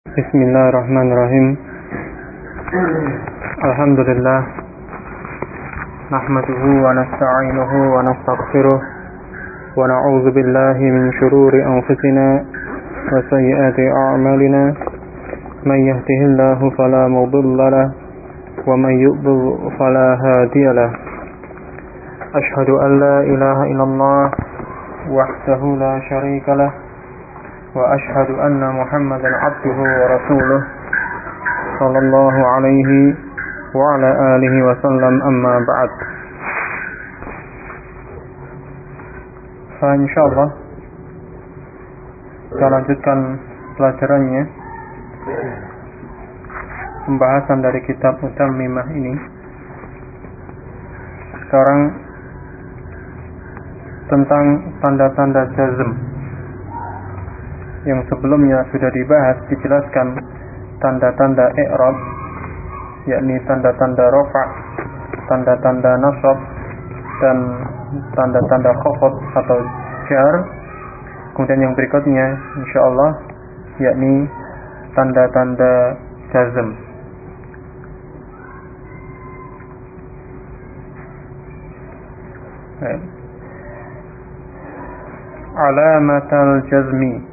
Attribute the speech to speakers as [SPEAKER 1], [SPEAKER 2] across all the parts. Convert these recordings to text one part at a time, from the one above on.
[SPEAKER 1] Bismillahirrahmanirrahim. Alhamdulillah. Nahmaduhu wa nasta'inuhu wa nastaghfiruh. Wa na'udzu billahi min shururi anfusina wa sayyiati a'malina. Man yahdihillahu fala mudilla lahu wa man yudlil fala hadiya lahu. Ashhadu an la ilaha illallah wahdahu la syarika lahu. وأشهد أن محمدا عبده ورسوله صلى الله عليه وعلى آله وسلم أما بعد. Insyaallah kita lanjutkan pelajarannya, pembahasan dari kitab Mutammimah ini. Sekarang tentang tanda-tanda jazm. Yang sebelumnya sudah dibahas, dijelaskan tanda-tanda i'rab, yakni tanda-tanda rafa', tanda-tanda nasab, dan tanda-tanda khafad atau jar. Kemudian yang berikutnya insyaallah yakni tanda-tanda jazm. Alamatul jazmi,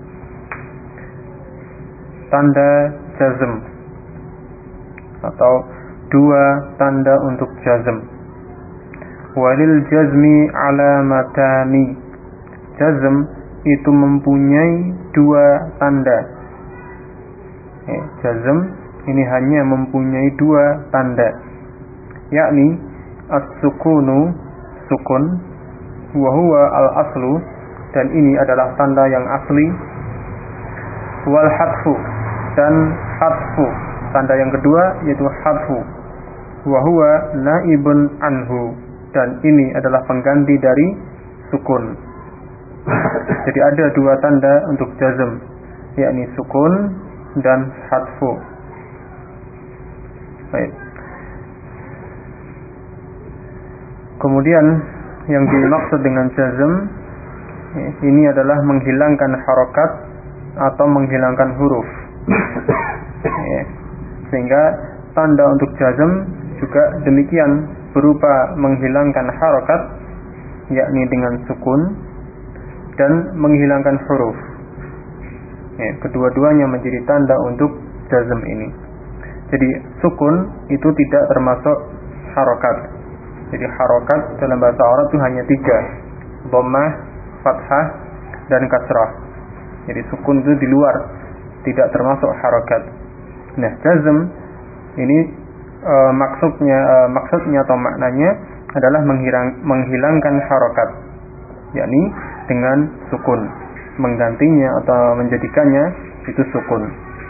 [SPEAKER 1] tanda jazm atau dua tanda untuk jazm. Walil jazmi alamatani, jazm itu mempunyai dua tanda. Jazm ini hanya mempunyai dua tanda, yakni as-sukunu, sukun, wa huwa al-aslu, dan ini adalah tanda yang asli, wal hadfu, dan hadfu, tanda yang kedua yaitu hadfu, wa huwa naibun anhu, dan ini adalah pengganti dari sukun. Jadi ada dua tanda untuk jazm, yakni sukun dan hadfu. Baik. Kemudian yang dimaksud dengan jazm ini adalah menghilangkan harokat atau menghilangkan huruf. Sehingga tanda untuk jazm juga demikian, berupa menghilangkan harokat, yakni dengan sukun, dan menghilangkan huruf. Kedua-duanya menjadi tanda untuk jazm ini. Jadi sukun itu tidak termasuk harokat. Jadi harokat dalam bahasa Arab itu hanya tiga: dhammah, fathah, dan kasrah. Jadi sukun itu di luar, tidak termasuk harokat. Nah, jazm ini maksudnya atau maknanya adalah menghilangkan harokat, yakni dengan sukun, menggantinya atau menjadikannya itu sukun.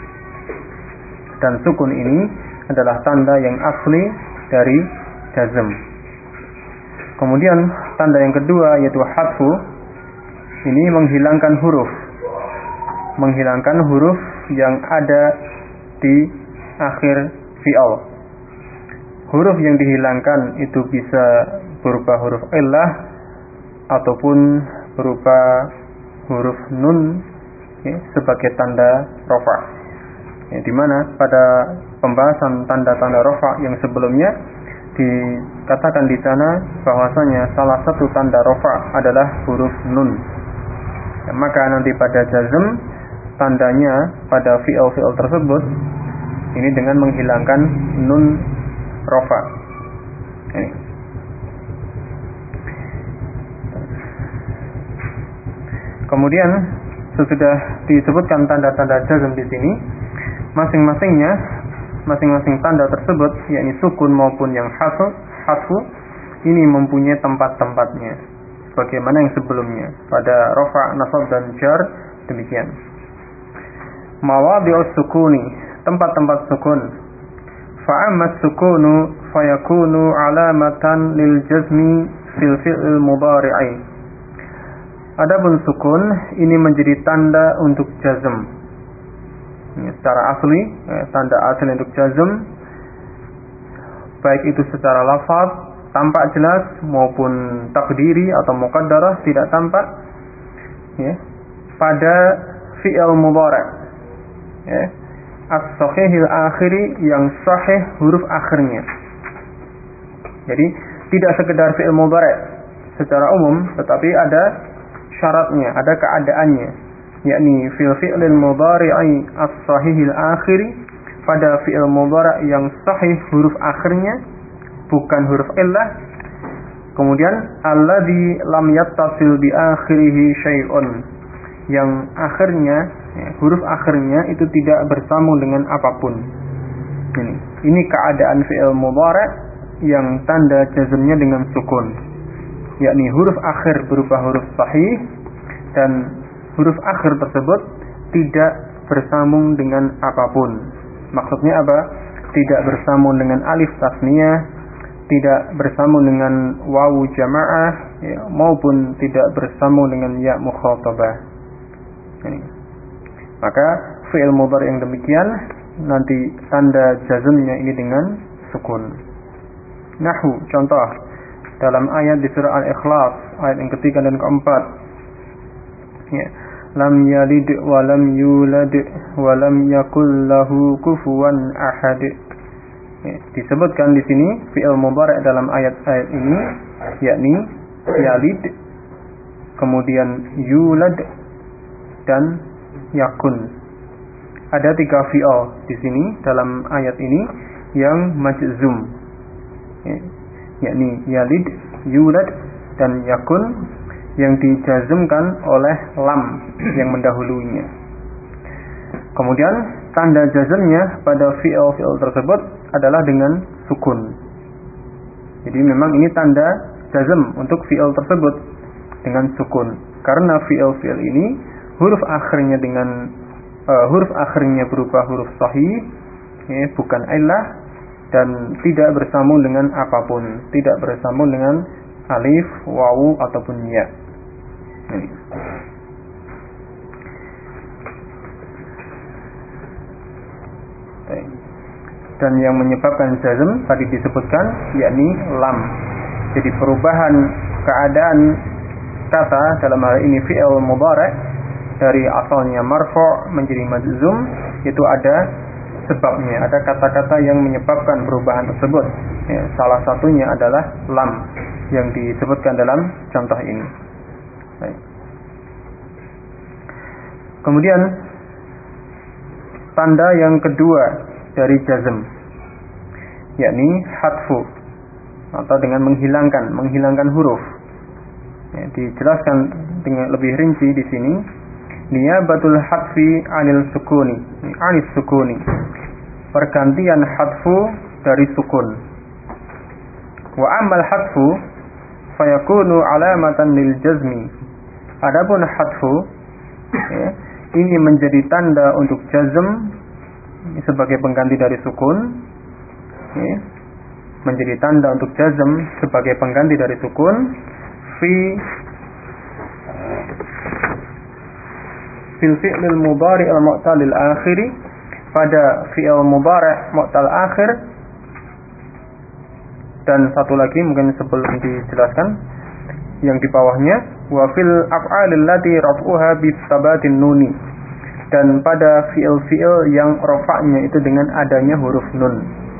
[SPEAKER 1] Dan sukun ini adalah tanda yang asli dari jazm. Kemudian tanda yang kedua yaitu hadfu, ini menghilangkan huruf yang ada di akhir fi'al. Huruf yang dihilangkan itu bisa berupa huruf illah ataupun berupa huruf nun sebagai tanda rafa'. Di mana pada pembahasan tanda-tanda rafa' yang sebelumnya dikatakan di sana bahwasanya salah satu tanda rafa' adalah huruf nun. Maka nanti pada jazm tandanya pada fi'il tersebut ini dengan menghilangkan nun rafa'. Kemudian sesudah disebutkan tanda-tanda jazm di sini, masing-masing tanda tersebut, yakni sukun maupun yang hadfu, ini mempunyai tempat-tempatnya, bagaimana yang sebelumnya pada rafa', nasab, dan jar demikian. Mawadhi'us sukuni, tempat-tempat sukun. Fa'ammat sukunu fayakunu alamatan lil jazmi fil fi'il mudhari'i. Adapun sukun ini menjadi tanda untuk jazm. Secara asli, tanda asli untuk jazm, baik itu secara lafaz tampak jelas maupun takdiri atau muqaddarah tidak tampak, pada fi'il mudhari', as-sahihil akhiri, yang sahih huruf akhirnya. Jadi tidak sekedar fi'il mudhari' secara umum, tetapi ada syaratnya, ada keadaannya, yakni fil fi'lil mudhari'i as-sahihil akhiri, pada fi'il mudhari' yang sahih huruf akhirnya, bukan huruf illah. Kemudian alladzi lam yattasil bi akhirihi syai'un, yang akhirnya, huruf akhirnya itu tidak bersambung dengan apapun. Ini keadaan fi'il mudhari' yang tanda jazmnya dengan sukun, yakni huruf akhir berupa huruf sahih, dan huruf akhir tersebut tidak bersambung dengan apapun. Maksudnya apa? Tidak bersambung dengan alif tasniyah, tidak bersambung dengan wawu jamaah, maupun tidak bersambung dengan ya mukhatabah. Maka fi'il mudhari' yang demikian nanti tanda jazmnya ini dengan sukun. Nahwu, contoh dalam ayat di surah Al-Ikhlas, ayat yang ketiga dan keempat, lam yalid wa lam yulad wa lam yakul lahu kufuwan ahad. Disebutkan di sini fi'il mudhari' dalam ayat-ayat ini, yakni yalid, kemudian yulad, dan yakun. Ada 3 fi'il di sini dalam ayat ini yang majzum, yakni yalid, yulad, dan yakun, yang dijazmkan oleh lam yang mendahulunya. Kemudian tanda jazmnya pada fi'il tersebut adalah dengan sukun. Jadi memang ini tanda jazm untuk fi'il tersebut dengan sukun, karena fi'il ini huruf akhirnya berupa huruf sahih, bukan illah, dan tidak bersambung dengan apapun, tidak bersambung dengan alif, wawu, ataupun ya. Dan yang menyebabkan jazm tadi disebutkan, yakni lam. Jadi perubahan keadaan kata dalam hal ini fi'il mudhari' dari asalnya marfu' menjadi majzum, itu ada sebabnya, ada kata-kata yang menyebabkan perubahan tersebut. Salah satunya adalah lam yang disebutkan dalam contoh ini. Kemudian tanda yang kedua dari jazm, yakni hadfu, atau dengan menghilangkan huruf. Dijelaskan dengan lebih rinci di sini, niyabatul hadfi anis sukuni, pergantian hadfu dari sukun. Wa amal hadfu fayakunu alamatan lil jazmi. Adapun hadfu, ini menjadi tanda untuk jazm sebagai pengganti dari sukun, menjadi tanda untuk jazm sebagai pengganti dari sukun fil fi'lil mudhari' al-mu'talil akhiri, pada fi'il mudhari' mu'tal akhir. Dan satu lagi mungkin sebelum dijelaskan yang di bawahnya, wa fil af'alil lati raf'uha bi tsabatin nuni, dan pada fi'il-fi'il yang rafa'nya itu dengan adanya huruf nun.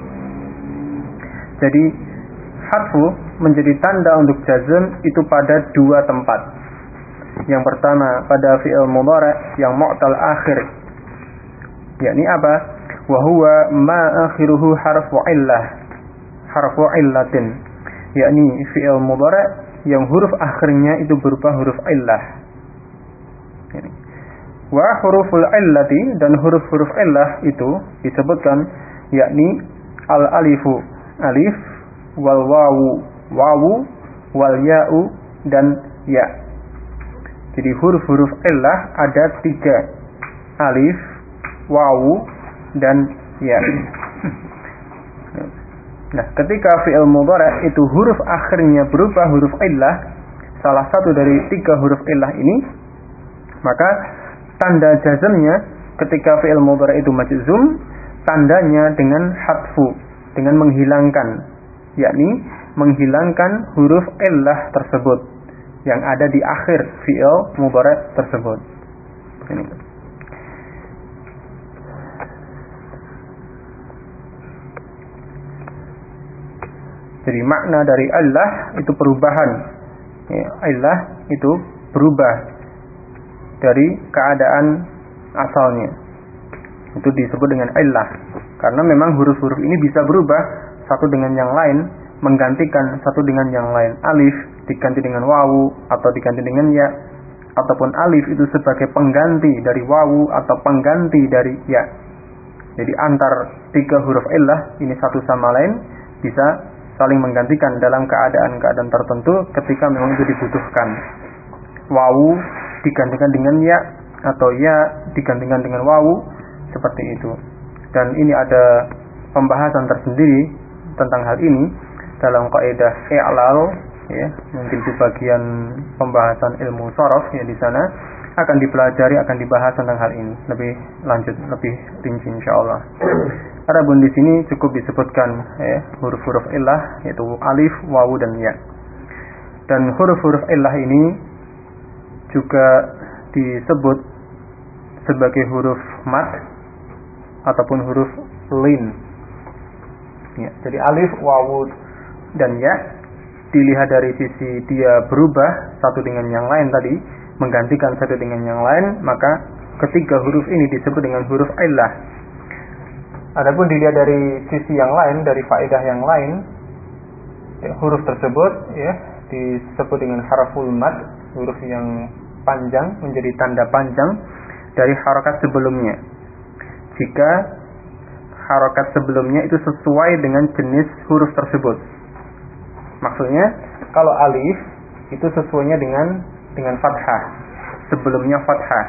[SPEAKER 1] Jadi hadfu menjadi tanda untuk jazm itu pada 2 tempat. Yang pertama pada fi'il mudhari' yang mu'tal akhir, yakni apa? Wa huwa ma akhiruhu harfu illatin, yakni fi'il mudhari' yang huruf akhirnya itu berupa huruf illah. Wa huruful illati, dan huruf-huruf illah itu disebutkan, yakni al-alifu, alif, wal wawu, wal ya'u, dan ya. Jadi huruf-huruf illah ada 3, alif, wawu, dan ya. Nah, ketika fi'il mudhari' itu huruf akhirnya berupa huruf illah, salah satu dari 3 huruf illah ini, maka tanda jazmnya ketika fi'il mudhari' itu majzum, tandanya dengan hadfu, dengan menghilangkan, yakni menghilangkan huruf illah tersebut yang ada di akhir fi'il mudhari' tersebut. Ini. Jadi makna dari Allah itu perubahan. Ya, Allah itu berubah dari keadaan asalnya. Itu disebut dengan Allah. Karena memang huruf-huruf ini bisa berubah satu dengan yang lain, menggantikan satu dengan yang lain. Alif diganti dengan wawu atau diganti dengan ya, ataupun alif itu sebagai pengganti dari wawu atau pengganti dari ya. Jadi antar tiga huruf Allah ini satu sama lain bisa saling menggantikan dalam keadaan-keadaan tertentu ketika memang itu dibutuhkan. Wawu digantikan dengan ya atau ya digantikan dengan wawu, seperti itu. Dan ini ada pembahasan tersendiri tentang hal ini dalam kaidah i'lal, ya, mungkin di bagian pembahasan ilmu sharaf ya, di sana akan dipelajari, akan dibahas tentang hal ini lebih lanjut, lebih rinci insyaallah. Adapun di sini cukup disebutkan ya, huruf-huruf illah yaitu alif, wawu dan ya. Dan huruf-huruf illah ini juga disebut sebagai huruf mad ataupun huruf lin. Ya, jadi alif, wawu dan ya dilihat dari sisi dia berubah satu dengan yang lain tadi, menggantikan satu dengan yang lain, maka ketiga huruf ini disebut dengan huruf illah. Adapun dilihat dari sisi yang lain, dari faedah yang lain, ya, huruf tersebut ya disebut dengan harful mad, huruf yang panjang, menjadi tanda panjang dari harokat sebelumnya. Jika harokat sebelumnya itu sesuai dengan jenis huruf tersebut. Maksudnya, kalau alif itu sesuainya dengan fathah, sebelumnya fathah.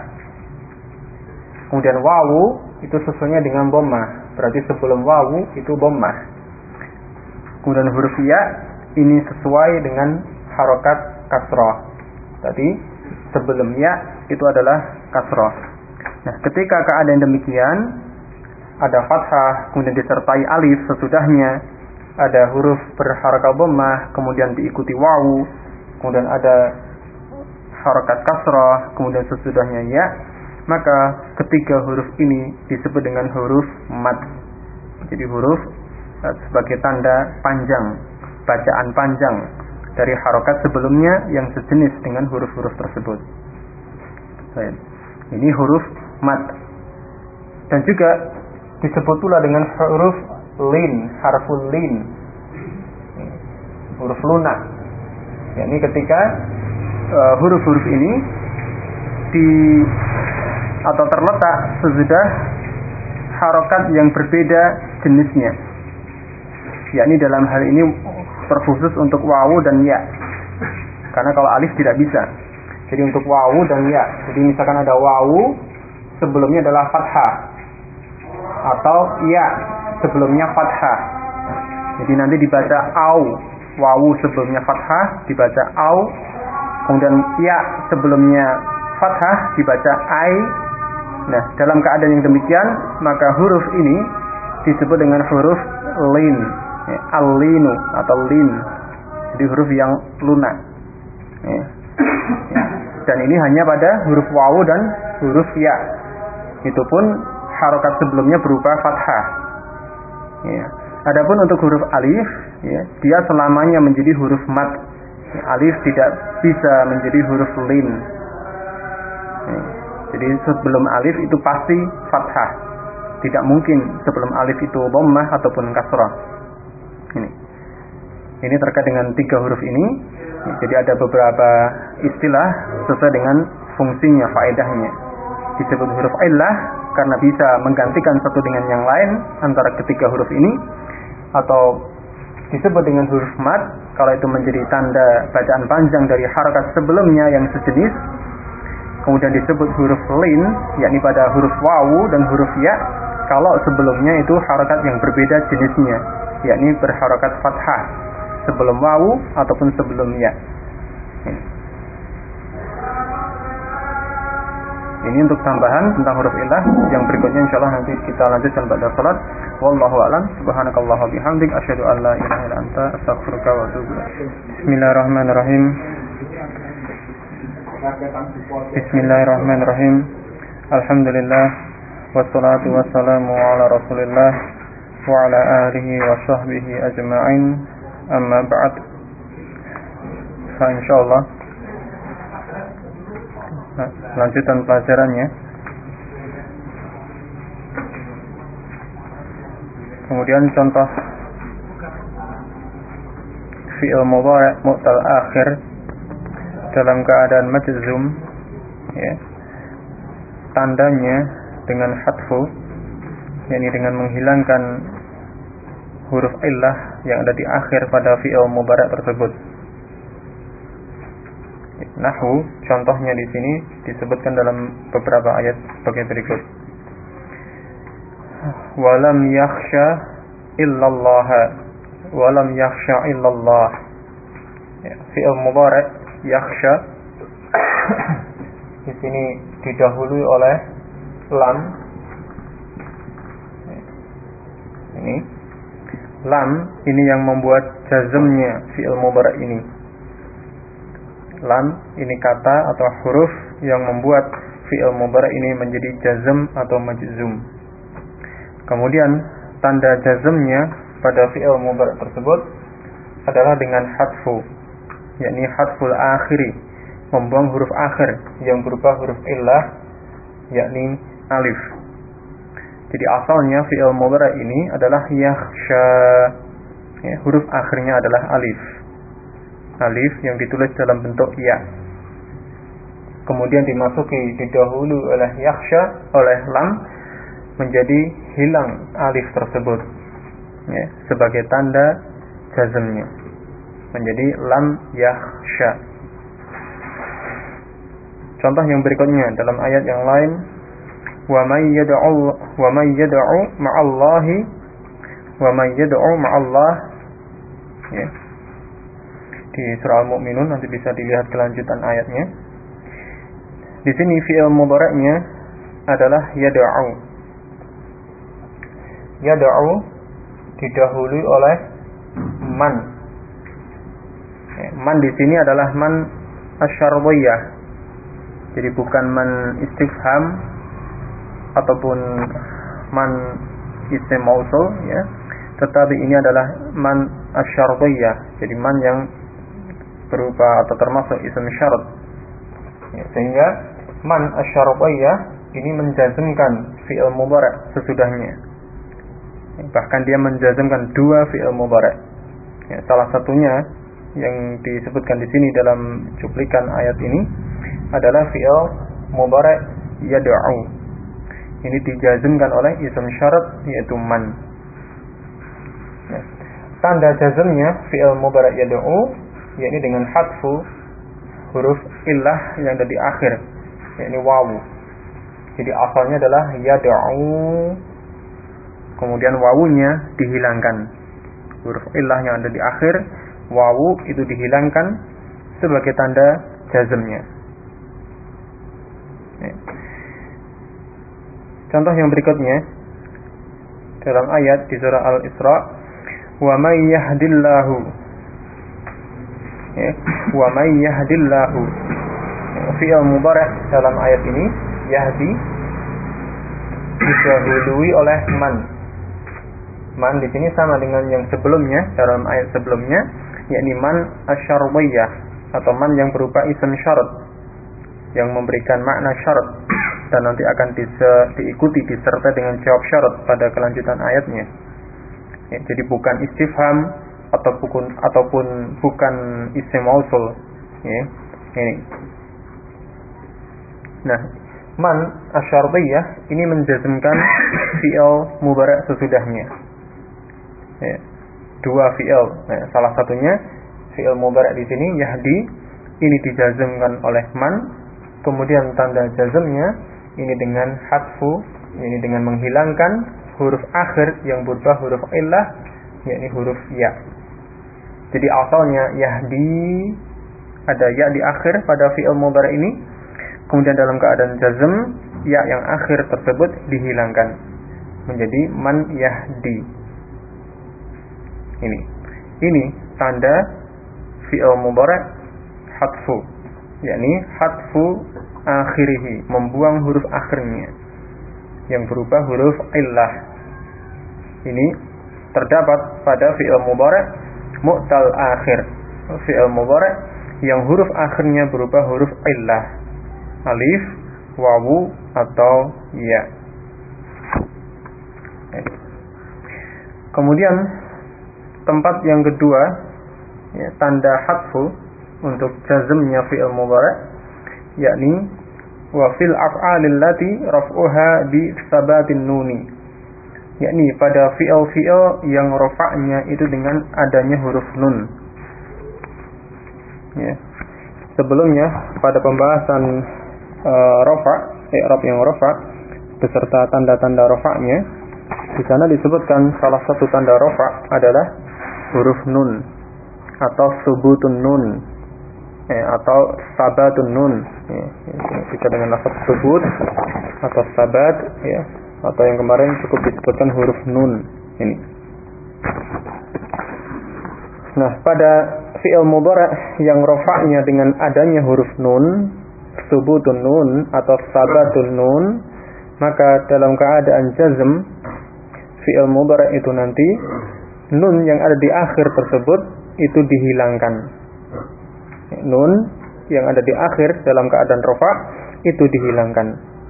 [SPEAKER 1] Kemudian wawu itu sesuainya dengan dhammah, berarti sebelum wawu itu dhammah. Kemudian huruf ya ini sesuai dengan harokat kasrah. Tadi sebelum ya itu adalah kasrah. Nah, ketika keadaan demikian, ada fathah, kemudian disertai alif sesudahnya, ada huruf berharokat dhammah, kemudian diikuti wawu, kemudian ada harokat kasrah, kemudian sesudahnya ya, maka ketiga huruf ini disebut dengan huruf mad. Jadi huruf sebagai tanda panjang, bacaan panjang dari harokat sebelumnya yang sejenis dengan huruf-huruf tersebut. Baik. Ini huruf mad. Dan juga disebut pula dengan huruf lin, harful lin, huruf lunak. Yakni ketika huruf-huruf ini atau terletak sesudah harokat yang berbeda jenisnya. Yakni dalam hal ini terkhusus untuk wawu dan ya. Karena kalau alif tidak bisa. Jadi untuk wawu dan ya. Jadi misalkan ada wawu sebelumnya adalah fathah atau ya sebelumnya fathah. Jadi nanti dibaca au. Wawu sebelumnya fathah dibaca au. Kemudian ya sebelumnya fathah dibaca ai. Nah, dalam keadaan yang demikian, maka huruf ini disebut dengan huruf lin, ya, al-linu atau lin. Jadi huruf yang lunak. Ya. Dan ini hanya pada huruf wawu dan huruf ya. Itu pun harokat sebelumnya berupa fathah. Ya. Adapun untuk huruf alif, ya, dia selamanya menjadi huruf mad. Ya, alif tidak bisa menjadi huruf lin. Ya. Jadi sebelum alif itu pasti fathah. Tidak mungkin sebelum alif itu dhammah ataupun kasrah. Ini terkait dengan tiga huruf ini. Jadi ada beberapa istilah sesuai dengan fungsinya, faedahnya. Disebut huruf illah karena bisa menggantikan satu dengan yang lain antara ketiga huruf ini, atau disebut dengan huruf mad kalau itu menjadi tanda bacaan panjang dari harokat sebelumnya yang sejenis. Kemudian disebut huruf lin, yakni pada huruf wawu dan huruf ya, kalau sebelumnya itu harokat yang berbeda jenisnya, yakni berharokat fathah sebelum wawu ataupun sebelum ya. Ini untuk tambahan tentang huruf illah. Yang berikutnya insyaallah nanti kita lanjutkan pada salat. Wallahu a'lam. Subhanakallah wa bihamdik asyhadu an la ilaha illa anta astaghfiruka wa atubu ilaik. Bismillahirrahmanirrahim. Bismillahirrahmanirrahim. Alhamdulillah wassalatu wassalamu ala Rasulillah wa ala alihi wa sahbihi ajma'in. Amma ba'd. Fa insyaallah lanjutan pelajarannya. Kemudian contoh fi'il mudhari' mu'tal akhir dalam keadaan majzum, ya. Tandanya dengan hadfu, yakni dengan menghilangkan huruf illah yang ada di akhir pada fi'il mudhari' tersebut. Nahwu contohnya di sini disebutkan dalam beberapa ayat sebagai berikut. Walam yakhsha illallah, walam yakhsha illallah. Ya, fi'il mudhari' yakhsha di sini didahului oleh lam. Ini lam ini yang membuat jazmnya fi'il mudhari' ini. Lam ini kata atau huruf yang membuat fi'il mudhari' ini menjadi jazm atau majzum. Kemudian tanda jazmnya pada fi'il mudhari' tersebut adalah dengan hadfu, yakni hadful akhiri, membuang huruf akhir yang berupa huruf illah, yakni alif. Jadi asalnya fi'il mudhari' ini adalah yakhsha, ya, huruf akhirnya adalah alif. Alif yang ditulis dalam bentuk ya. Kemudian dimasuki didahului oleh yakhsha, oleh lam, menjadi hilang alif tersebut, ya, sebagai tanda jazmnya, menjadi lam yakhsha. Contoh yang berikutnya dalam ayat yang lain, wa may yad'u ma'allahi wa may yad'u ma'allah, ya. Di surah Al-Mu'minun nanti bisa dilihat kelanjutan ayatnya. Di sini fi'il mudhari'nya adalah yad'u. Yad'u didahului oleh man. Man di sini adalah man asyardiyah. Jadi bukan man istifham ataupun man isim mausul, ya. Tetapi ini adalah man asyardiyah. Jadi man yang berupa atau termasuk isim syarat, ya, sehingga man asyardiyah ini menjazmkan fi'il mudhari' sesudahnya. Bahkan dia menjazmkan dua fi'il mudhari'. Ya, salah satunya yang disebutkan di sini dalam cuplikan ayat ini adalah fi'il mudhari' yad'u. Ini dijazmkan oleh isim syarat, yaitu man. Ya. Tanda jazmnya fi'il mudhari' yad'u, yakni dengan hadfu huruf illah yang ada di akhir, yakni wawu. Jadi asalnya adalah yad'u, kemudian wawunya dihilangkan. Huruf illah yang ada di akhir wawu itu dihilangkan sebagai tanda jazmnya. Contoh yang berikutnya dalam ayat di surah Al-Isra, wa may yahdillahu, ya, wa may yahdillahu. Fi'il mudhari' dalam ayat ini yahdi didahului oleh man. Man di sini sama dengan yang sebelumnya dalam ayat sebelumnya, yakni man asyardiyah atau man yang berupa isim syarat yang memberikan makna syarat dan nanti akan diikuti disertai dengan jawab syarat pada kelanjutan ayatnya. Ya, jadi bukan istifham ataupun bukan isim mausul, ya. Ini. Nah, man asyardiyah ini menjazmkan fi'il mudhari' sesudahnya. Ya, dua fi'il. Nah, salah satunya fi'il mudhari' di sini yahdi ini dijazmkan oleh man, kemudian tanda jazmnya ini dengan hadfu, ini dengan menghilangkan huruf akhir yang berupa huruf illah, yakni huruf ya. Jadi asalnya yahdi, ada ya di akhir pada fi'il mudhari' ini, kemudian dalam keadaan jazm ya yang akhir tersebut dihilangkan menjadi man yahdi. Ini tanda fi'il mudhari' hadfu, yakni hadfu akhirihi, membuang huruf akhirnya yang berupa huruf illah. Ini terdapat pada fi'il mudhari' mu'tal akhir, fi'il mudhari' yang huruf akhirnya berupa huruf illah, alif, wawu atau ya. Kemudian tempat yang kedua, ya, tanda hadfu untuk jazmnya fi'il mudhari', yakni wa fil af'alil lati raf'uha bi tsabatin nuni, yakni pada fi'il yang rafa'nya itu dengan adanya huruf nun. Ya. Sebelumnya pada pembahasan rafa', i'rab yang rafa' beserta tanda-tanda rafa'nya, di sana disebutkan salah satu tanda rafa' adalah huruf nun atau subutun nun, atau sabatun nun, bisa dengan lafaz subut atau sabat, ya, atau yang kemarin cukup disebutkan huruf nun ini. Nah, pada fi'il mudhari' yang rafa'nya dengan adanya huruf nun, subutun nun atau sabatun nun, maka dalam keadaan jazm fi'il mudhari' itu nanti nun yang ada di akhir tersebut itu dihilangkan. Nun yang ada di akhir dalam keadaan rafa' itu dihilangkan.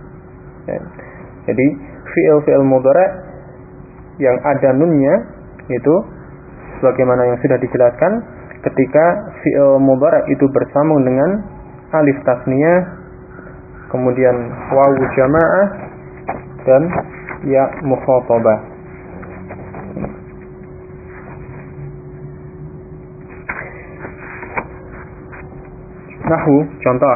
[SPEAKER 1] Jadi fi'il mudhari' yang ada nunnya itu sebagaimana yang sudah dijelaskan, ketika fi'il mudhari' itu bersambung dengan alif tasniyah, kemudian wawu jamaah dan ya mukhatabah. Nahwu, contoh.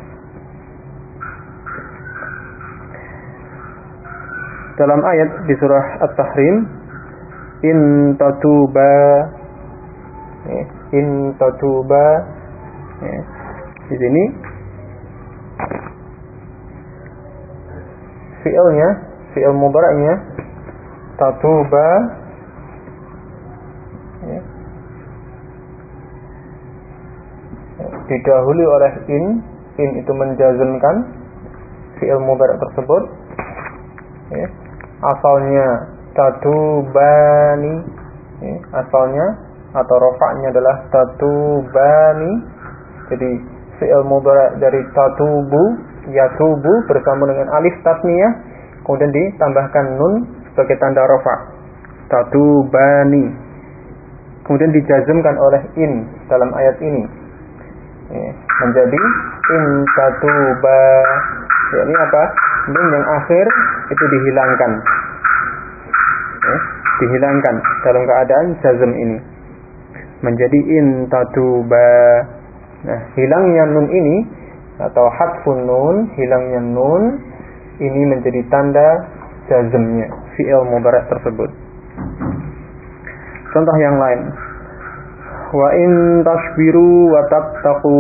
[SPEAKER 1] Dalam ayat di surah At-Tahrim, in tatuba, di sini fi'il mudhari'nya tatuba, didahului oleh in itu menjazmkan fi'il mudhari' tersebut, asalnya tatubani, asalnya atau rafa'nya adalah tatubani. Jadi fi'il mudhari' dari tatubu, yatubu bersama dengan alif tasniyah, kemudian ditambahkan nun sebagai tanda rafa', tatubani, kemudian dijazmkan oleh in dalam ayat ini, menjadi in tatuba. Ini apa? Nun yang akhir itu dihilangkan, dihilangkan dalam keadaan jazm ini menjadi in tatuba. Nah, hilangnya nun ini atau hadfun nun, hilangnya nun ini menjadi tanda jazmnya fi'il mudhari' tersebut. Contoh yang lain, wa in tasbiru wa tattaqu.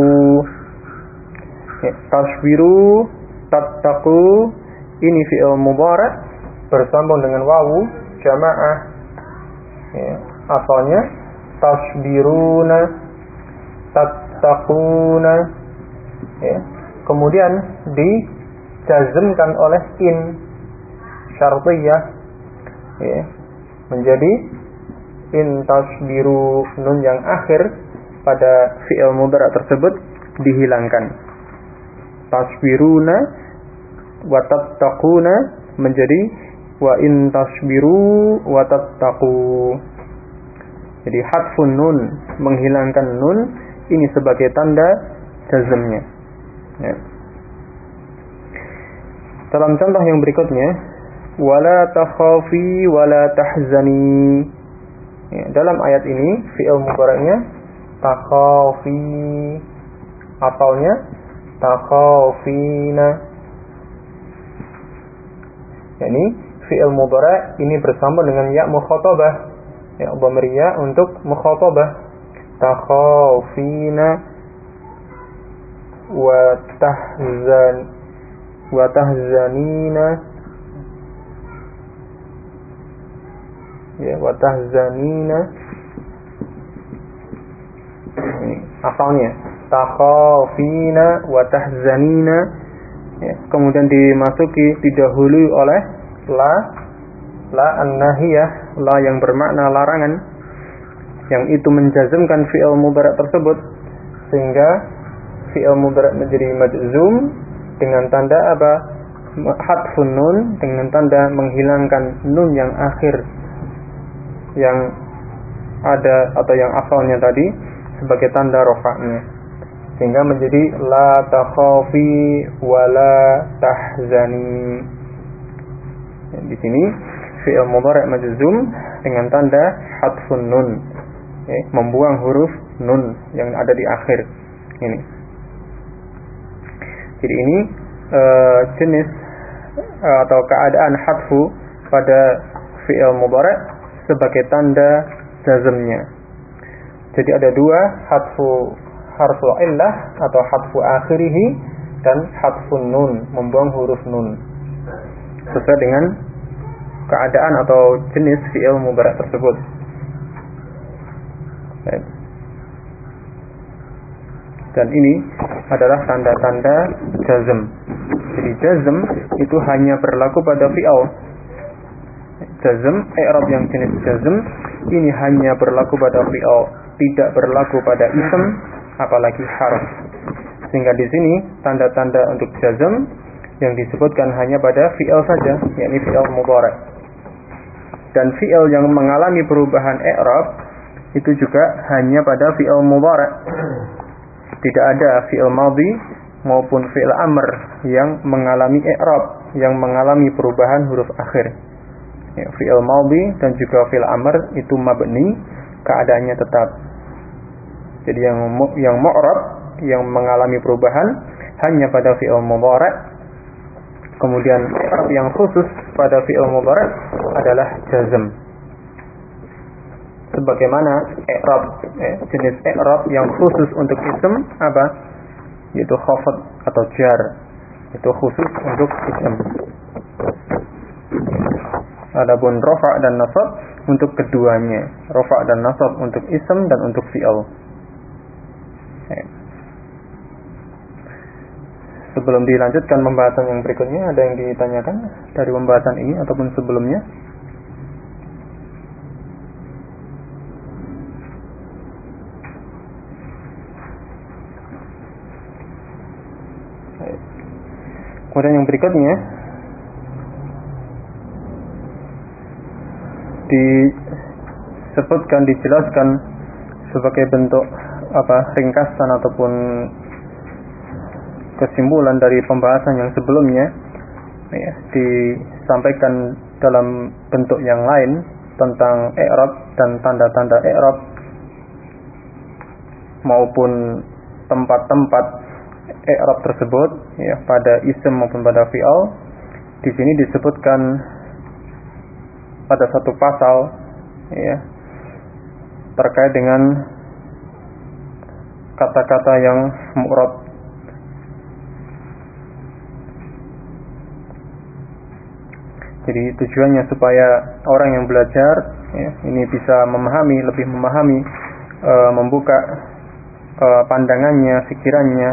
[SPEAKER 1] Tasbiru, tattaqu ini fi'il mudhari' bersambung dengan wawu jamaah. Asalnya tasbiruna, tattaquna, kemudian dijazmkan oleh in syartiyah, menjadi in tasbiru, nun yang akhir pada fi'il mudhari' tersebut dihilangkan. Tasbiruna wa tattaquna menjadi wa in tasbiru wa tattaqu. Jadi hadfun nun, menghilangkan nun ini sebagai tanda jazmnya. Dalam contoh yang berikutnya, wala takhafi wala tahzani. Dalam ayat ini fi'il mudhari'nya takhafi, asalnya takhafina. Yani fi'il mudhari' ini bersambung dengan ya mukhatabah, ya dhamiriyah untuk mukhatabah, takhafina wa tahzanina, ya wa tahzanina. Ini asalnya takhafina wa tahzanina, ya, kemudian dimasuki didahului oleh la an-nahiyah, la yang bermakna larangan, yang itu menjazmkan fi'il mudhari' tersebut, sehingga fi'il mudhari' menjadi majzum dengan tanda apa? Hadfun nun, dengan tanda menghilangkan nun yang akhir yang ada atau yang asalnya tadi sebagai tanda rafa'nya, sehingga menjadi la takhafi wa la tahzani. Di sini fi'il mudhari' majzum dengan tanda hadfun nun, membuang huruf nun yang ada di akhir ini. Jadi ini jenis atau keadaan hadfu pada fi'il mudhari' sebagai tanda jazmnya. Jadi ada dua, hadfu harfu illah atau hadfu akhirihi, dan hadfun nun, membuang huruf nun, sesuai dengan keadaan atau jenis fi'il mudhari' tersebut. Dan ini adalah tanda-tanda jazm. Jadi jazm itu hanya berlaku pada fi'il. Jazm, i'rab yang jenis jazm ini hanya berlaku pada fi'il, tidak berlaku pada ism apalagi harf. Sehingga di sini tanda-tanda untuk jazm yang disebutkan hanya pada fi'il saja, yakni fi'il mudhari'. Dan fi'il yang mengalami perubahan i'rab itu juga hanya pada fi'il mudhari'. Tidak ada fi'il madhi maupun fi'il amr yang mengalami i'rab, yang mengalami perubahan huruf akhir. Fi'il madhi dan juga fi'il amr itu mabni, keadaannya tetap. Jadi yang mu'rab, yang mengalami perubahan hanya pada fi'il mudhari'. Kemudian i'rab yang khusus pada fi'il mudhari' adalah jazm. Sebagaimana i'rab, jenis i'rab yang khusus untuk ism apa? Yaitu khafad atau jar. Itu khusus untuk ism. Adapun rafa' dan nasab untuk keduanya. Rafa' dan nasab untuk ism dan untuk fi'il. Sebelum dilanjutkan pembahasan yang berikutnya, ada yang ditanyakan dari pembahasan ini ataupun sebelumnya? Kemudian yang berikutnya disebutkan, dijelaskan sebagai bentuk ringkasan ataupun kesimpulan dari pembahasan yang sebelumnya, disampaikan dalam bentuk yang lain tentang i'rab dan tanda-tanda i'rab maupun tempat-tempat i'rab tersebut, pada ism maupun pada fi'il. Di sini disebutkan pada satu pasal, terkait dengan kata-kata yang mu'rab. Jadi tujuannya supaya orang yang belajar ini bisa lebih memahami, membuka pandangannya, pikirannya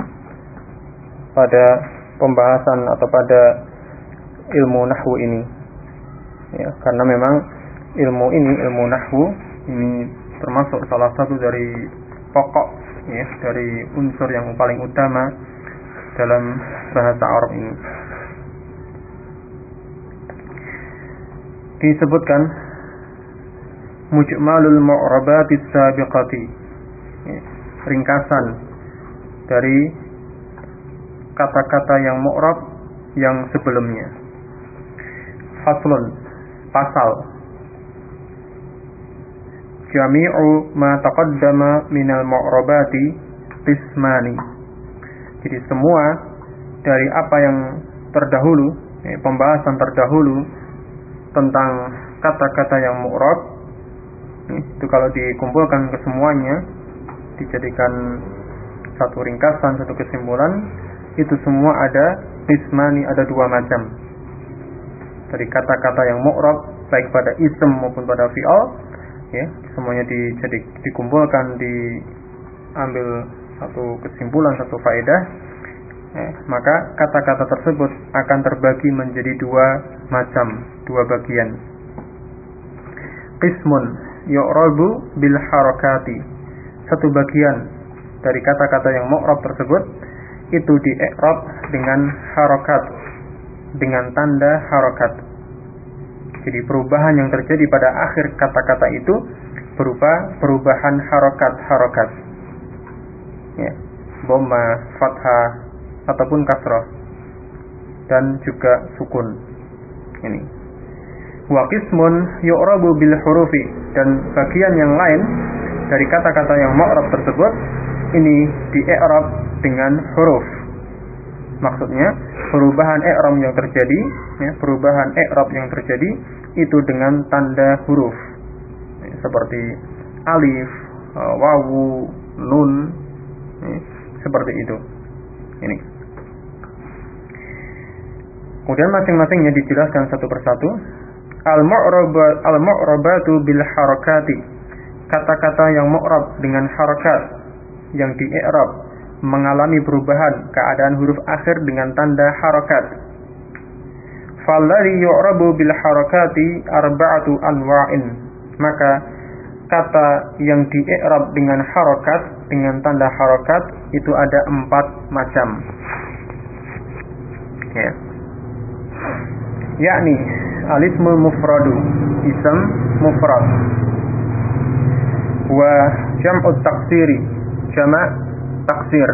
[SPEAKER 1] pada pembahasan atau pada ilmu nahwu ini. Karena memang ilmu nahwu ini termasuk salah satu dari pokok, dari unsur yang paling utama dalam bahasa Arab ini. Disebutkan mujmalul mu'rabatis sabiqati, ringkasan dari kata-kata yang mu'rab yang sebelumnya. Faslun, pasal. Jami'u ma taqaddama minal mu'rabati qismani. Jadi semua dari apa yang terdahulu, pembahasan terdahulu tentang kata-kata yang mu'rab, itu kalau dikumpulkan ke semuanya, dijadikan satu ringkasan, satu kesimpulan, itu semua ada qismani, ada dua macam. Dari kata-kata yang mu'rab, baik pada ism maupun pada fi'al, semuanya dikumpulkan, diambil satu kesimpulan, satu faedah, maka kata-kata tersebut akan terbagi menjadi dua macam, dua bagian. Qismun, yu'rabu bil harakati. Satu bagian dari kata-kata yang mu'rab tersebut itu di-i'rab dengan harakat, dengan tanda harakat. Jadi perubahan yang terjadi pada akhir kata-kata itu berupa perubahan harakat. Ya, dhamma, fathah ataupun kasrah dan juga sukun. Ini. Wa qismun yu'rabu bil hurufi, dan bagian yang lain dari kata-kata yang mu'rab tersebut ini di-i'rab dengan huruf. Maksudnya perubahan i'rab yang terjadi, ya, perubahan i'rab yang terjadi itu dengan tanda huruf. Ya, seperti alif, wawu, nun, ya, seperti itu. Ini. Kemudian masing-masingnya dijelaskan satu persatu. Al-mu'rabatu bil harakati. Kata-kata yang mu'rab dengan harakat, yang di-i'rab mengalami perubahan keadaan huruf akhir dengan tanda harakat. Falladhi yu'rabu bil harakati arba'atu anwa'in. Maka kata yang di-i'rab dengan harakat, dengan tanda harakat itu ada 4 macam. Ya. Yakni al-ismul mufradu, ism mufrad, wa jam'ut taksiri, jama' taksir,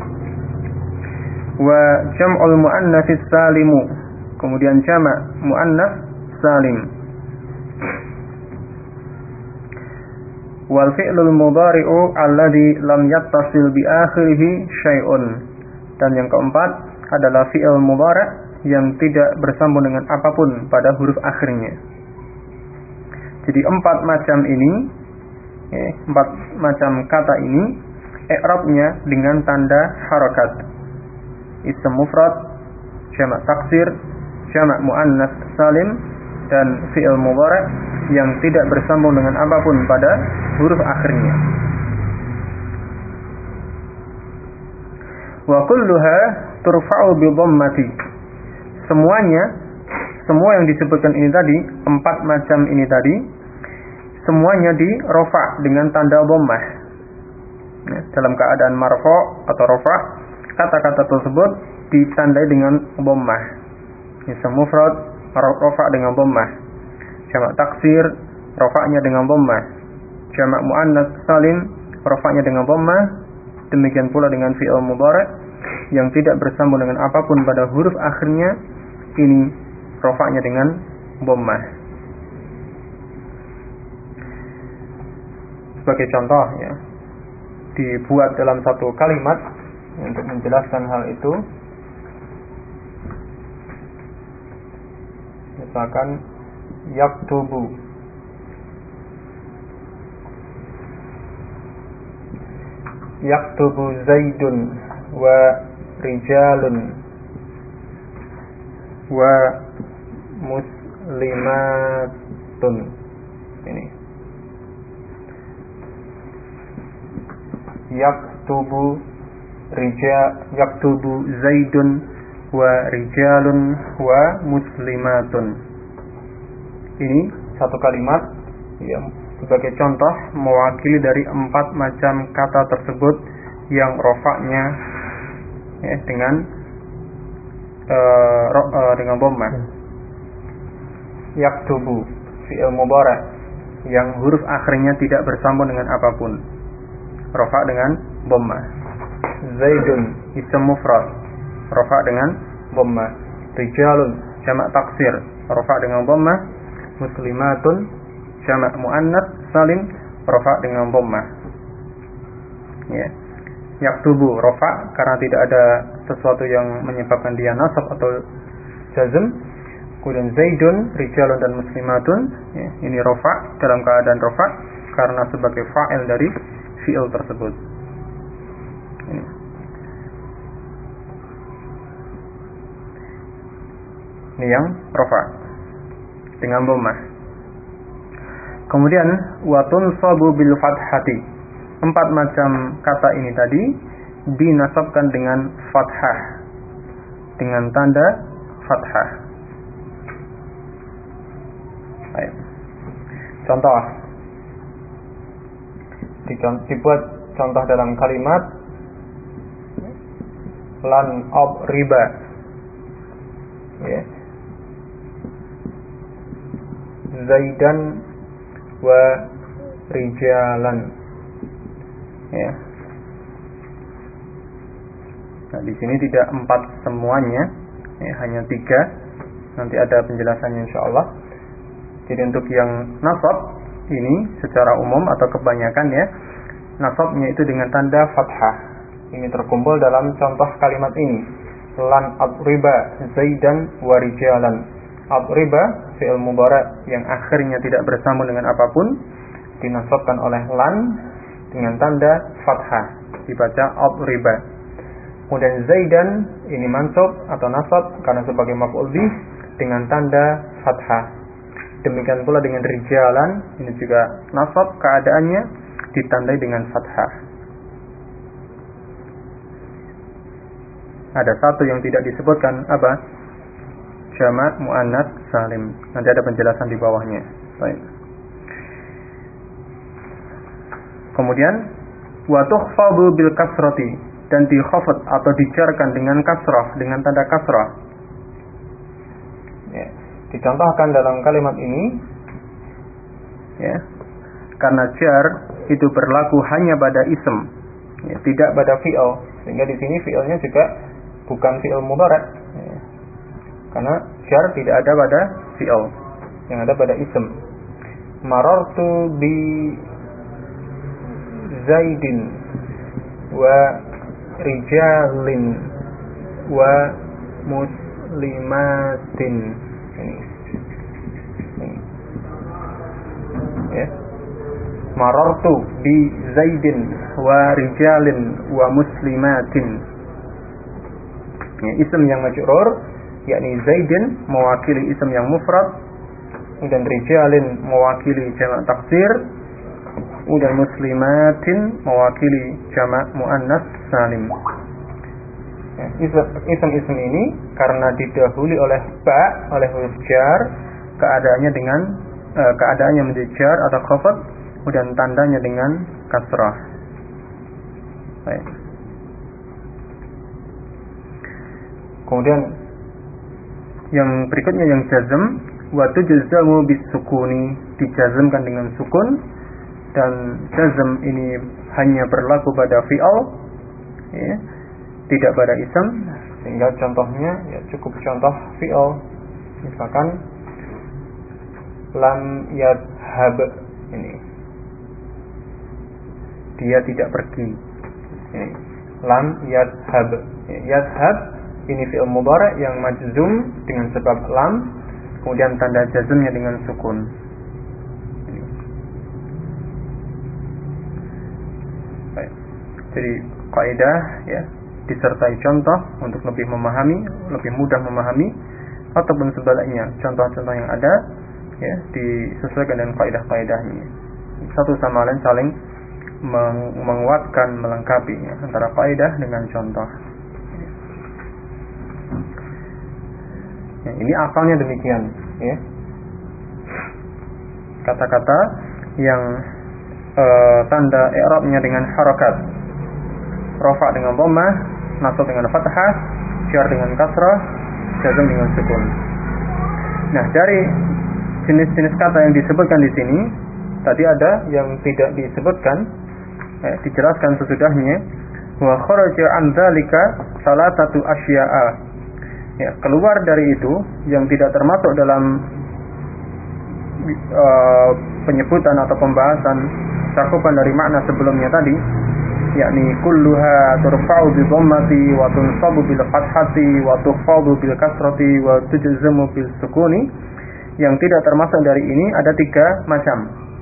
[SPEAKER 1] wa jam'ul muannatsis salimu, kemudian jama' muannats salim, wal fi'lul mudhari'u alladhi lam yattasil bi akhirih syai'un, dan yang keempat adalah fi'il mudhari' yang tidak bersambung dengan apapun pada huruf akhirnya. Jadi 4 macam ini, 4 macam kata ini i'rabnya dengan tanda harakat. Ism mufrad, jamak taksir, jamak muannats salim, dan fi'il mudhari' yang tidak bersambung dengan apapun pada huruf akhirnya. Wa kulluha turfa'u bi dhammati. Semua yang disebutkan ini tadi, 4 macam ini tadi, semuanya di rafa dengan tanda dhammah. Ya, dalam keadaan marfu' atau rafa', kata-kata tersebut ditandai dengan dhammah. Ism mufrad rafa' dengan dhammah. Jamak taksir rafa'nya dengan dhammah. Jamak muannats salim rafa'nya dengan dhammah. Demikian pula dengan fi'il mudhari' yang tidak bersambung dengan apapun pada huruf akhirnya, ini rafa'nya dengan dhammah. Sebagai contoh, ya, dibuat dalam satu kalimat untuk menjelaskan hal itu. Misalkan yaktubu zaidun wa rijalun wa muslimatun. Ini yaktubu zaidun wa rijalun wa muslimatun. Ini satu kalimat yang sebagai contoh mewakili dari 4 macam kata tersebut yang rofaknya, ya, dengan dhammah. Yaktubu fi'il mudhari' yang huruf akhirnya tidak bersambung dengan apapun, rafa' dengan dhammah. Zaidun ism mufrad, rafa' dengan dhammah. Rijalun jamak taksir, rafa' dengan dhammah. Muslimatun jamak muannats salim, rafa' dengan dhammah. Ya. Yaktubu rafa' karena tidak ada sesuatu yang menyebabkan dia nasab atau jazm. Kemudian zaidun, rijalun, dan muslimatun, ya, ini rafa' dalam keadaan rafa' karena sebagai fa'il dari fi'il tersebut. Ini yang rafa' dengan dhammah. Kemudian wa tunsabu bil fathati. 4 macam kata ini tadi dinasabkan dengan fathah, dengan tanda fathah. Baik. Contoh dibuat contoh dalam kalimat lan riba, ya, Zaidan wa rijalan, ya. Nah, di sini tidak 4 semuanya, ya, hanya 3. Nanti ada penjelasannya insyaallah. Jadi untuk yang nasab ini secara umum atau kebanyakan, ya, nasabnya itu dengan tanda fathah. Ini terkumpul dalam contoh kalimat ini. Lan riba Zaidan wa rijalan. Riba fi'il mudhari yang akhirnya tidak bersambung dengan apapun, dinasabkan oleh lan dengan tanda fathah, dibaca riba. Kemudian Zaidan ini mansub atau nasab karena sebagai maf'ul bih dengan tanda fathah. Demikian pula dengan rijalan, ini juga nasab keadaannya ditandai dengan fathah. Ada satu yang tidak disebutkan, apa? Jamak muannats salim. Nanti ada penjelasan di bawahnya. Baik. Kemudian wa tukhfadu bil kasrati, dan dikhafad atau dijarkan dengan kasrah, dengan tanda kasrah. Ya, dicontohkan dalam kalimat ini, ya, karena jar itu berlaku hanya pada ism, ya, tidak pada fi'il, sehingga di sini fi'ilnya juga bukan fi'il mudhari, ya, karena jar tidak ada pada fi'il, yang ada pada ism. Marartu bi Zaidin wa rijalin wa muslimatin. Ini. Ya. Marartu bi Zaidin wa rijalin wa muslimatin. Ya, isim yang majrur, yakni Zaidin mewakili isim yang mufrad, dan rijalin mewakili jamak taksir, dan muslimatin mewakili jamak muannas salim. Ya, isim-isim ini karena didahului oleh ba, oleh huruf jar, keadaannya menjadi jar atau khafad, dan tandanya dengan kasrah. Baik. Kemudian yang berikutnya yang jazm, wa tujzamu bisukuni, dijazmkan dengan sukun, dan jazm ini hanya berlaku pada fi'il, ya, tidak pada ism, sehingga contohnya ya cukup contoh fi'il, misalkan lam yadhhab, ini dia tidak pergi, ini lam yadhhab. Yadhhab ini fi'il mudhari yang majzum dengan sebab lam, kemudian tanda jazmnya dengan sukun. Baik. Jadi kaidah, ya, disertai contoh untuk lebih memahami, lebih mudah memahami, ataupun sebaliknya contoh-contoh yang ada, ya, disesuaikan dengan kaidah-kaidahnya. Satu sama lain saling menguatkan, melengkapi, ya, antara kaidah dengan contoh. Ya, ini asalnya demikian, ya. Kata-kata yang tanda i'rabnya dengan harakat, rafa dengan dhammah, nasab dengan fathah, jar dengan kasrah, jazm dengan sukun. Nah, dari jenis-jenis kata yang disebutkan di sini, tadi ada yang tidak disebutkan, dijelaskan sesudahnya. Wa kharaja an dzalika salatatu asya'a. Ya, keluar dari itu yang tidak termasuk dalam penyebutan atau pembahasan cakupan dari makna sebelumnya tadi, yakni kulluha turfa'u bi dhammati wa tunsabu bil fathati wa tukhfadu bil kasrati wa tujzamu bil sukuni. Yang tidak termasuk dari ini ada 3 macam.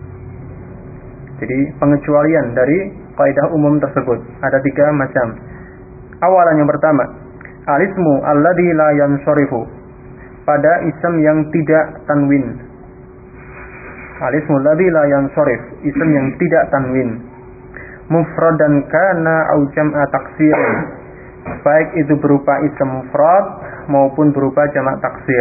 [SPEAKER 1] Jadi pengecualian dari kaidah umum tersebut ada 3 macam. Awalan yang pertama, alismu alladzi la yansarifu, pada ism yang tidak tanwin. Alismu alladzi la yansarif, ism yang tidak tanwin. Mufradan kana au jam'a taksir, baik itu berupa ism mufrad maupun berupa jamak taksir.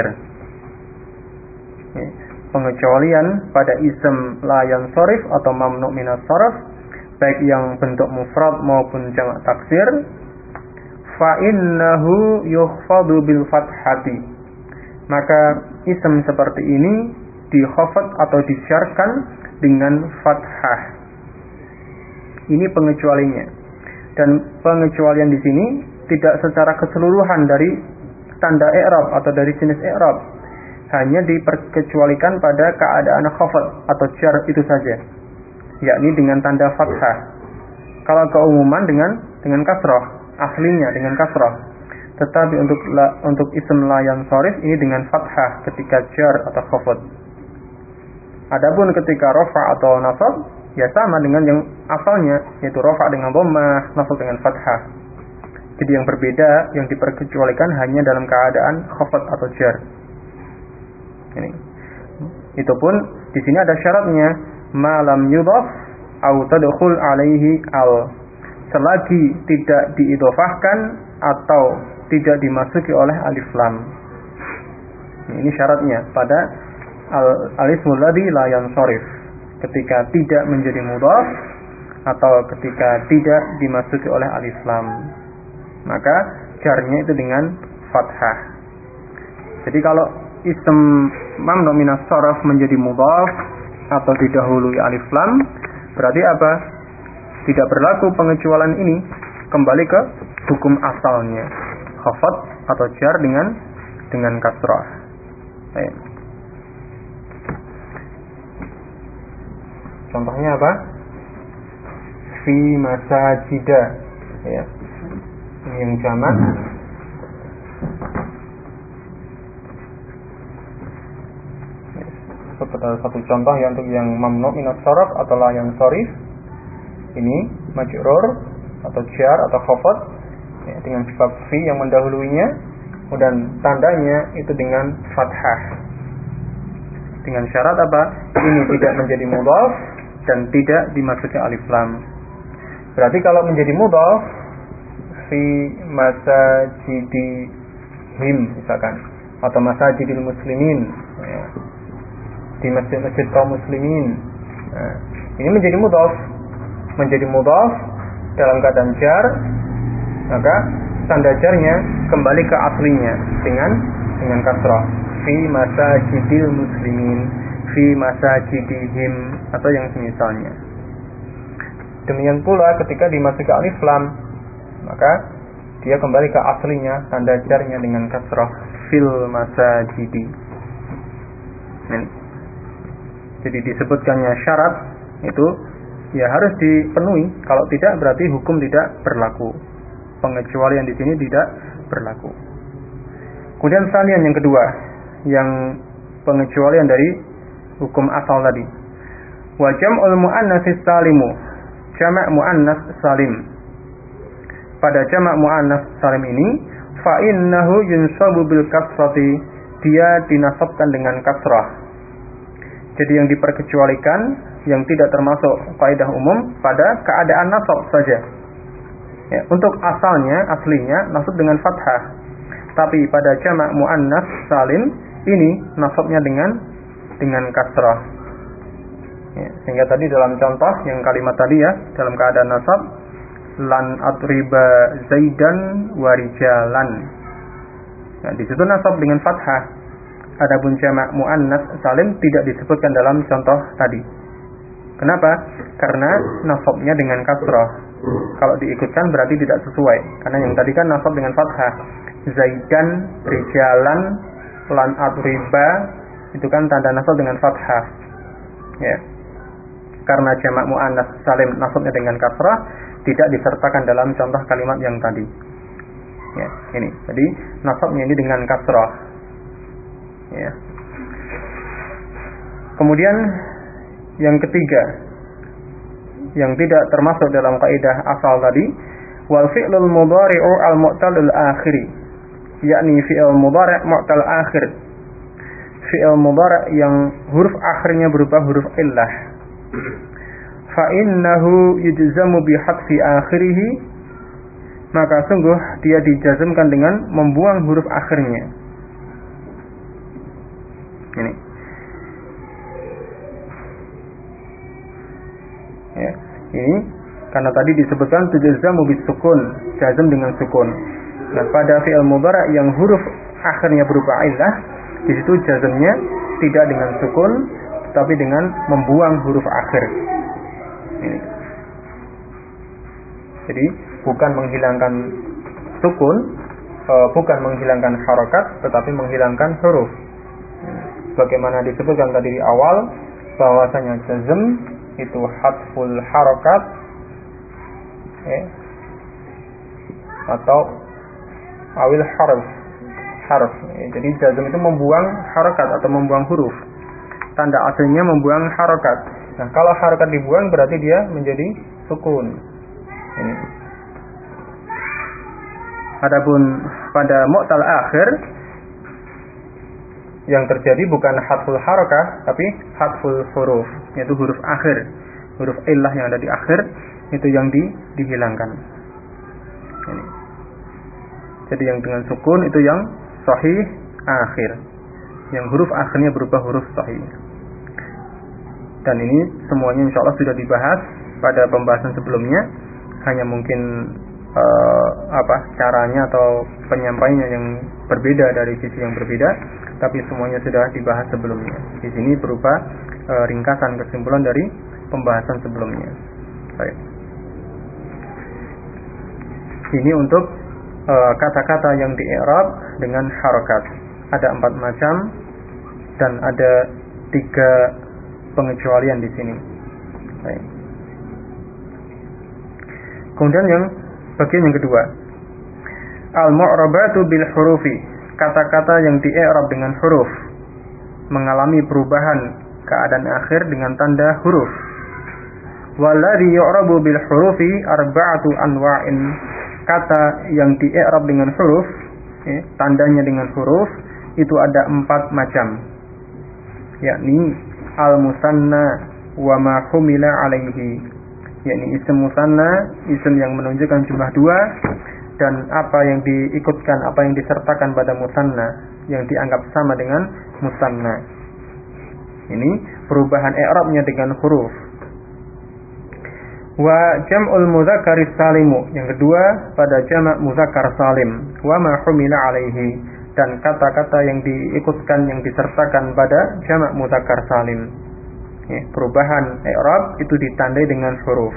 [SPEAKER 1] Pengecualian pada ism la yansarif atau mamnu' minas sarf baik yang bentuk mufrad maupun jamak taksir, fa innahu yukhfadu bil fathati, maka ism seperti ini dikhafad atau disyarkan dengan fathah. Ini pengecualiannya, dan pengecualian di sini tidak secara keseluruhan dari tanda i'rab atau dari jenis i'rab, hanya diperkecualikan pada keadaan khafad atau jar itu saja, yakni dengan tanda fathah. Kalau keumuman dengan kasrah, aslinya dengan kasrah. Tetapi untuk ism la yansharif ini dengan fathah ketika jar atau khafad. Adapun ketika rafa atau nasab, ya sama dengan yang asalnya, yaitu rafa dengan dhammah, nasab dengan fathah. Jadi yang berbeda, yang diperkecualikan hanya dalam keadaan khafad atau jar. Ini. Itu pun di sini ada syaratnya, ma lam yudhaf au tadkhul alaihi al, selagi tidak diidhofahkan atau tidak dimasuki oleh alif lam. Ini syaratnya pada al-ismul ladzi la yansharif, ketika tidak menjadi mudhaf atau ketika tidak dimasuki oleh alif lam, maka jarnya itu dengan fathah. Jadi kalau ism mamnu minas sharaf menjadi mudhaf atau didahului alif lam, berarti apa? Tidak berlaku pengecualian ini, kembali ke hukum asalnya, khafad atau jar dengan kasrah. Baik. Contohnya apa? Fi masajida, ya. Ini yang jamak. Satu contoh yang untuk yang mamnu minas sharaf atau la yansharif, ini majrur atau jar atau khafad, ya, dengan sifat fi yang mendahuluinya, dan tandanya itu dengan fathah. Dengan syarat apa? Ini tidak menjadi mudhaf dan tidak dimasuki alif lam. Berarti kalau menjadi mudhaf, fi masajidihim misalkan, atau masajidil muslimin, ya, di masjid-masjid kaum muslimin, nah, ini menjadi mudhaf dalam keadaan jar, maka tanda jarnya kembali ke aslinya dengan kasrah, fi masajidil muslimin, fi masajidihim, atau yang semisalnya. Demikian pula ketika dimasuki alif lam, maka dia kembali ke aslinya, tanda jarnya dengan kasrah, fil masajidi. Jadi disebutkannya syarat itu ya harus dipenuhi, kalau tidak berarti hukum tidak berlaku. Pengecualian di sini tidak berlaku. Kemudian salian yang kedua, yang pengecualian dari hukum asal tadi. Wa jam'ul muannatsis salimu, jamak muannas salim. Pada jamak muannas salim ini, fa innahu yunsabu bil kasrati, dia dinasabkan dengan kasrah. Jadi yang diperkecualikan, yang tidak termasuk kaidah umum pada keadaan nasab saja. Ya, untuk aslinya nasab dengan fathah. Tapi pada jamak muannas salim ini nasabnya dengan kasrah. Ya, sehingga tadi dalam contoh yang kalimat tadi ya, dalam keadaan nasab, lan atriba zaidan warijalan. Nah, di situ nasab dengan fathah. Adapun jamak muannas salim tidak disebutkan dalam contoh tadi. Kenapa? Karena nasabnya dengan kasrah. Kalau diikutkan berarti tidak sesuai, karena yang tadi kan nasab dengan fathah. Zaidan, rijalan, lan atriba, itu kan tanda nasab dengan fathah. Ya. Karena jamak muannas salim nasabnya dengan kasrah, tidak disertakan dalam contoh kalimat yang tadi. Ya, ini. Jadi nasabnya ini dengan kasrah. Ya. Kemudian yang ketiga, yang tidak termasuk dalam kaidah asal tadi, wal fi'lul mudhari'u al-mu'talul akhiri, yakni fi'il mudhari' mu'tal akhir, fi'il mudhari' yang huruf akhirnya berupa huruf illah, fa innahu yujzamu bi hadfi akhirih, maka sungguh dia dijazmkan dengan membuang huruf akhirnya. Ini. Ya, ini Karena tadi disebutkan tujzamu bisukun, jazm dengan sukun. Nah, pada fi'il mudhari yang huruf akhirnya berupa illah, di situ jazmnya tidak dengan sukun, tetapi dengan membuang huruf akhir. Ini. Jadi bukan menghilangkan sukun, bukan menghilangkan harokat, tetapi menghilangkan huruf. Bagaimana disebutkan tadi di awal, bahwasanya jazm itu hadful harokat, atau awil harf. Jadi jazm itu membuang harokat atau membuang huruf. Tanda aslinya membuang harokat. Nah, kalau harokat dibuang berarti dia menjadi sukun. Ini. Adapun pada mu'tal akhir yang terjadi bukan hadful harakah tapi hadful huruf, yaitu huruf akhir, huruf illah yang ada di akhir itu yang dihilangkan. Ini. Jadi yang dengan sukun itu yang sahih akhir, yang huruf akhirnya berubah huruf sahih. Dan ini semuanya insya Allah sudah dibahas pada pembahasan sebelumnya. Hanya mungkin caranya atau penyampaiannya yang berbeda dari sisi yang berbeda, tapi semuanya sudah dibahas sebelumnya. Di sini berupa ringkasan kesimpulan dari pembahasan sebelumnya. Baik. Ini untuk kata-kata yang di-i'rab dengan harokat. Ada 4 macam dan ada 3 pengecualian di sini. Baik. Kemudian yang bagian yang kedua, al-mu'rabatu bil hurufi, kata-kata yang di-i'rab dengan huruf, mengalami perubahan keadaan akhir dengan tanda huruf. Walladhi yu'rabu bil hurufi arba'atu anwa'in, kata yang di-i'rab dengan huruf, tandanya dengan huruf itu ada 4 macam, yakni al-musanna wa ma humila alaihi, yakni isim musanna, isim yang menunjukkan jumlah 2, dan apa yang diikutkan, apa yang disertakan pada musanna yang dianggap sama dengan musanna. Ini perubahan i'rabnya dengan huruf. Wa jam'ul mudzakkar salimu, yang kedua pada jamak mudzakkar salim, wa ma humila alaihi, dan kata-kata yang diikutkan, yang disertakan pada jamak mudzakkar salim. Perubahan i'rab itu ditandai dengan huruf.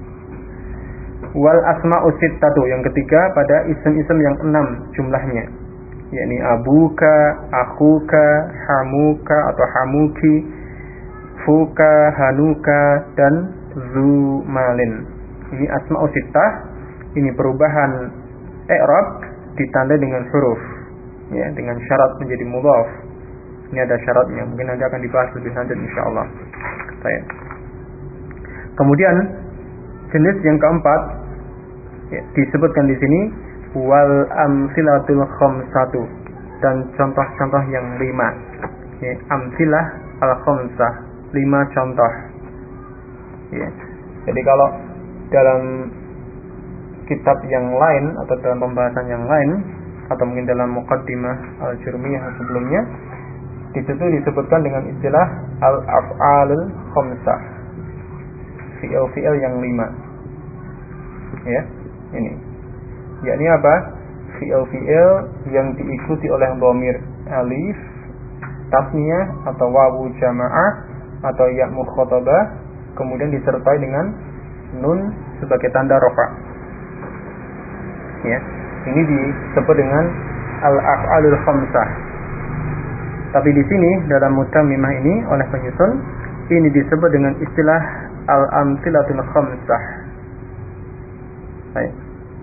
[SPEAKER 1] Wal asma'u sittatu, yang ketiga pada isim-isim yang 6 jumlahnya, yakni abuka, akhuka, hamuka atau hamuki, fuka, hanuka, dan zumalin. Ini asma'u sittah, ini perubahan i'rab ditandai dengan huruf, ya, dengan syarat menjadi mudhaf. Ini ada syaratnya, mungkin nanti akan dibahas lebih lanjut insyaallah. Baik. Kemudian jenis yang keempat, ya, disebutkan di sini wal amsilatul khamsatu, dan contoh-contoh yang 5. Ya, amsilah al khamsah, 5 contoh. Ya. Jadi kalau dalam kitab yang lain atau dalam pembahasan yang lain atau mungkin dalam muqaddimah al-jurmiyah sebelumnya, di situ disebutkan dengan istilah al-af'alul khamsah, fi'il yang 5. Ya, ini. Yakni apa? Fi'il yang diikuti oleh dhamir alif tasniyah atau wawu jamaah atau ya mukhatabah, kemudian disertai dengan nun sebagai tanda rafa. Ya, ini disebut dengan al-af'alul khamsah. Tapi di sini dalam mutammimah ini oleh penyusun ini disebut dengan istilah al-amsilatul khamsah. Baik.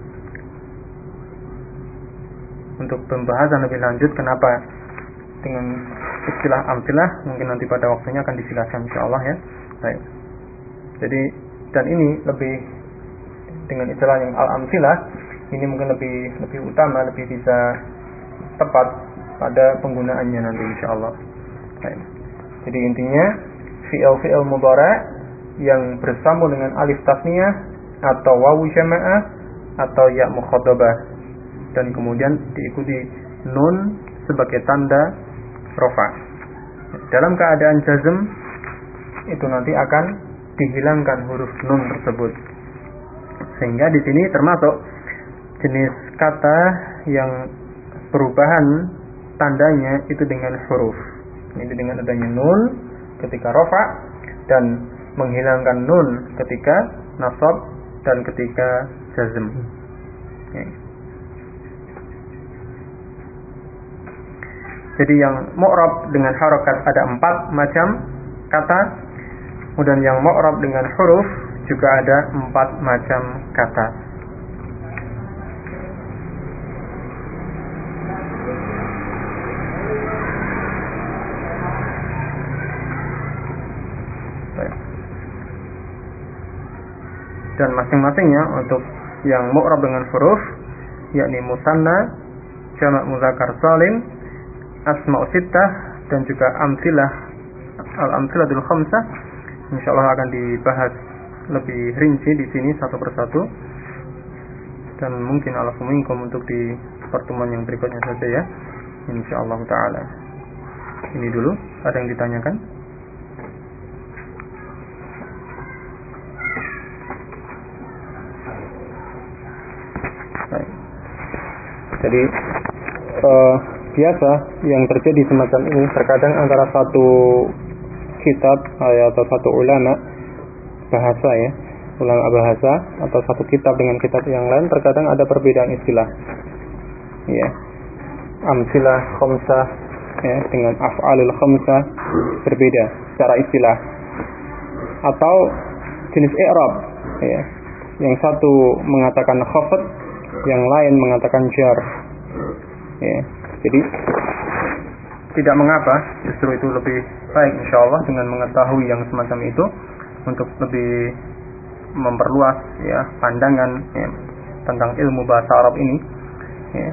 [SPEAKER 1] Untuk pembahasan lebih lanjut kenapa dengan istilah amsilah, mungkin nanti pada waktunya akan dijelaskan insyaallah ya. Baik. Jadi dan ini lebih dengan istilah yang al-amsilah ini mungkin lebih utama, lebih bisa tepat pada penggunaannya nanti insyaallah. Baik. Jadi intinya fi'il mudhari' yang bersambung dengan alif tasniyah atau wawu jamaah atau ya mukhatabah dan kemudian diikuti nun sebagai tanda rafa. Dalam keadaan jazm itu nanti akan dihilangkan huruf nun tersebut. Sehingga di sini termasuk jenis kata yang perubahan tandanya itu dengan huruf. Ini dengan adanya nun ketika rafa dan menghilangkan nun ketika nasab dan ketika jazm. Jadi yang mu'rab dengan harokat ada 4 macam kata, kemudian yang mu'rab dengan huruf juga ada 4 macam kata. Dan masing-masingnya untuk yang mu'rab dengan huruf yakni musanna, jamak muzakkar salim, asma'u sittah dan juga amsilah al-amsilatul khamsah, insyaallah akan dibahas lebih rinci di sini satu persatu, dan mungkin ala minkum untuk di pertemuan yang berikutnya saja ya, insyaallah taala. Ini dulu, ada yang ditanyakan? Baik. Jadi biasa yang terjadi semacam ini terkadang antara satu kitab atau satu ulama bahasa ya, ulama bahasa atau satu kitab dengan kitab yang lain terkadang ada perbedaan istilah ya. Amsilah khamsah ya dengan af'alul khamsah berbeda secara istilah, atau jenis i'rab ya, yang satu mengatakan khafd, yang lain mengatakan jar ya. Jadi tidak mengapa, justru itu lebih baik insyaallah dengan mengetahui yang semacam itu untuk lebih memperluas ya pandangan ya, tentang ilmu bahasa Arab ini ya.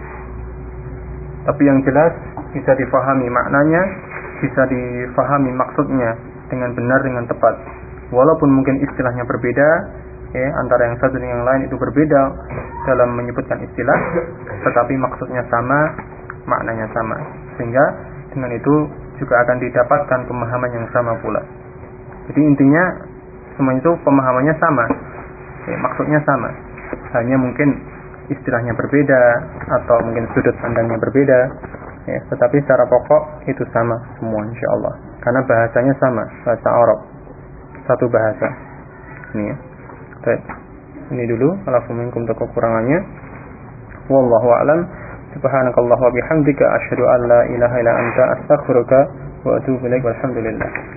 [SPEAKER 1] Tapi yang jelas bisa difahami maknanya, bisa difahami maksudnya dengan benar, dengan tepat. Walaupun mungkin istilahnya berbeda ya, antara yang satu dan yang lain itu berbeda dalam menyebutkan istilah, tetapi maksudnya sama, maknanya sama, sehingga dengan itu juga akan didapatkan pemahaman yang sama pula. Jadi intinya semua itu pemahamannya sama ya, maksudnya sama, hanya mungkin istilahnya berbeda atau mungkin sudut pandangnya berbeda ya, tetapi secara pokok itu sama semua insyaallah, karena bahasanya sama, bahasa Arab, satu bahasa ini ya. Baik, ini dulu, alafu minkum untuk kekurangannya. Wallahu a'lam. Subhanakallah wa bihamdika asyhadu an la ilaha illa anta astaghfiruka wa atubu ilaik. Walhamdulillah.